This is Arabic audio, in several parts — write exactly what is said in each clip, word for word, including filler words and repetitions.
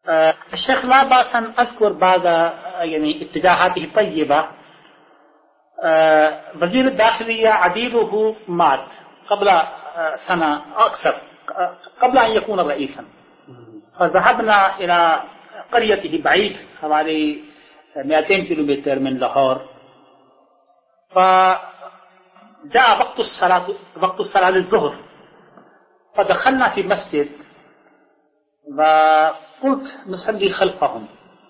الشيخ لا بأس أن أذكر بعض يعني اتجاهاته الطيبة. وزير الداخلية عديله مات قبل سنة أكثر قبل أن يكون رئيسا، فذهبنا إلى قريته بعيد حوالي مئتين كيلومتر من لاهور، فجاء وقت الصلاة وقت الصلاة للظهر، فدخلنا في مسجد وقلت نصلي خلفهم.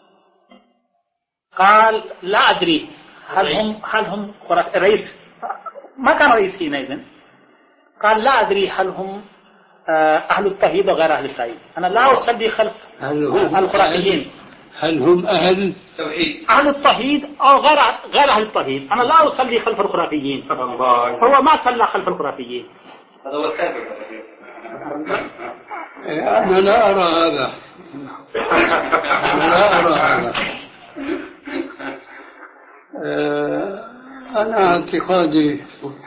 قال لا أدري هل هم هل هم رئيس، ما كان رئيس حينئذ، قال لا أدري هل هم أهل التوحيد وغير أهل التوحيد. أنا لا أصلي خلف الخرافيين. هل هم أهل التوحيد أهل التوحيد أو غير غير أهل التوحيد؟ أنا لا أصلي خلف الخرافيين. هو ما صلى خلف الخرافيين. هذا هو الكافر. أنا لا أرى هذا. أنا لا أرى هذا. أنا اعتقادي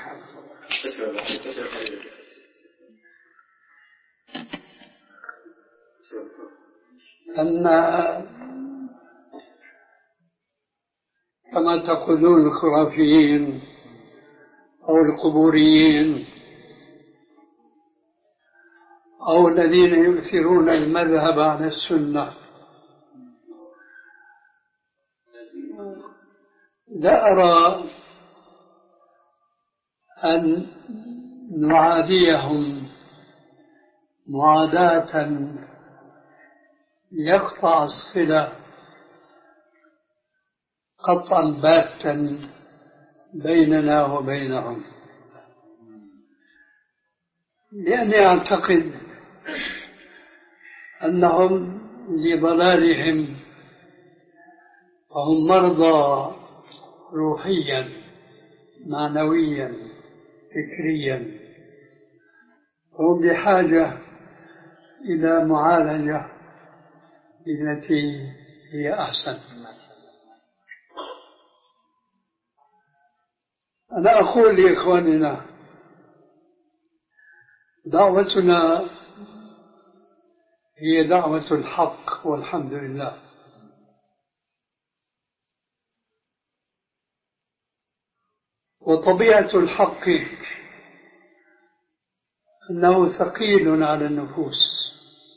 أن كما تقولون الخرافيين أو القبوريين أو الذين يؤثرون المذهب على السنة، لا أرى أن نعاديهم معاداة يقطع الصلة قطعا باتا بيننا وبينهم، لأني أعتقد أنهم لضلالهم فهم مرضى روحيا معنويا فكريا، هم بحاجة إلى معالجة التي هي أحسن. أنا أقول لإخواننا دعوتنا هي دعوة الحق والحمد لله، وطبيعة الحق أنه ثقيل على النفوس.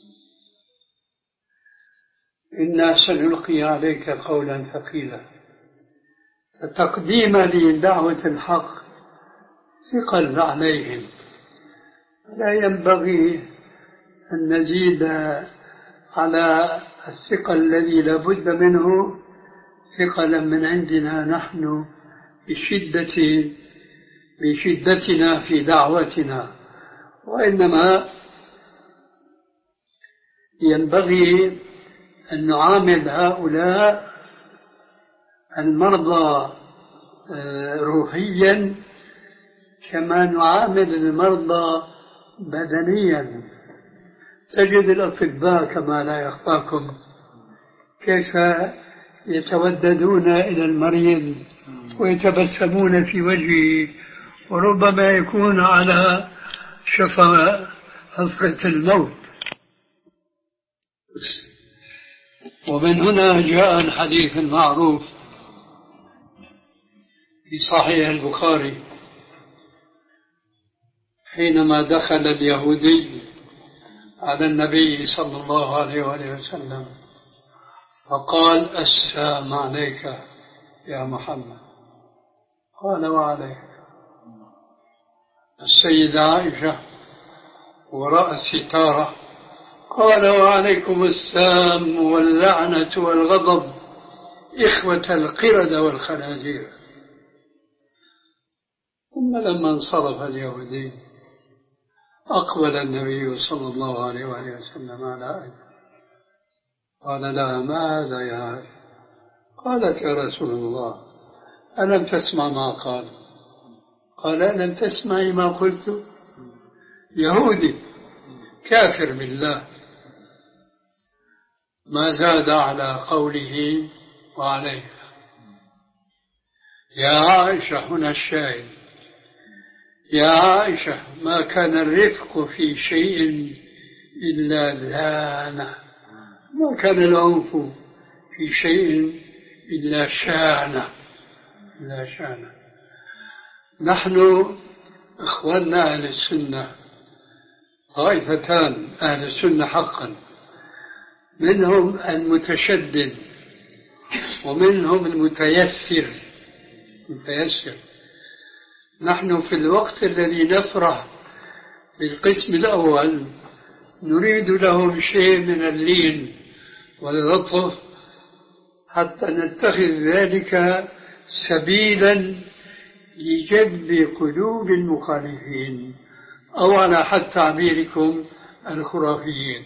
إنا سنلقي عليك قولا ثقيلا، التقديم لدعوة الحق ثقل عليهم، لا ينبغي أن نزيد على الثقل الذي لابد منه ثقلا من عندنا نحن بشدة بشدتنا في دعوتنا، وإنما ينبغي أن نعامل هؤلاء المرضى روحيا كما نعامل المرضى بدنيا. تجد الأطباء كما لا يخفاكم كيف يتوددون إلى المريض ويتبسمون في وجهه، وربما يكون على شفا حفرة الموت. ومن هنا جاء الحديث المعروف في صحيح البخاري حينما دخل اليهودي على النبي صلى الله عليه وآله وسلم فقال السلام عليك يا محمد، قال وعليك. السيدة عائشة وراء الستارة قال وعليكم السلام واللعنة والغضب إخوة القردة والخنازير. ثم لما انصرف اليهودي أقبل النبي صلى الله عليه وآله وسلم على عائشة قال لها ماذا يا عائشة؟ قالت يا رسول الله ألم تسمع ما قال؟ قال ألم تسمعي ما قلت؟ يهودي كافر بالله ما زاد على قوله وعليه. يا عائشة هنا الشاهد، يا عائشة ما كان الرفق في شيء إلا لانه، ما كان العنف في شيء إلا شانه إلا شانه. نحن إخواننا أهل السنة طائفتان أهل السنة حقا، منهم المتشدد ومنهم المتيسر متيسر. نحن في الوقت الذي نفرح بالقسم الأول نريد لهم شيء من اللين واللطف حتى نتخذ ذلك سبيلا لجذب قلوب المخالفين، أو على حد تعبيركم الخرافيين.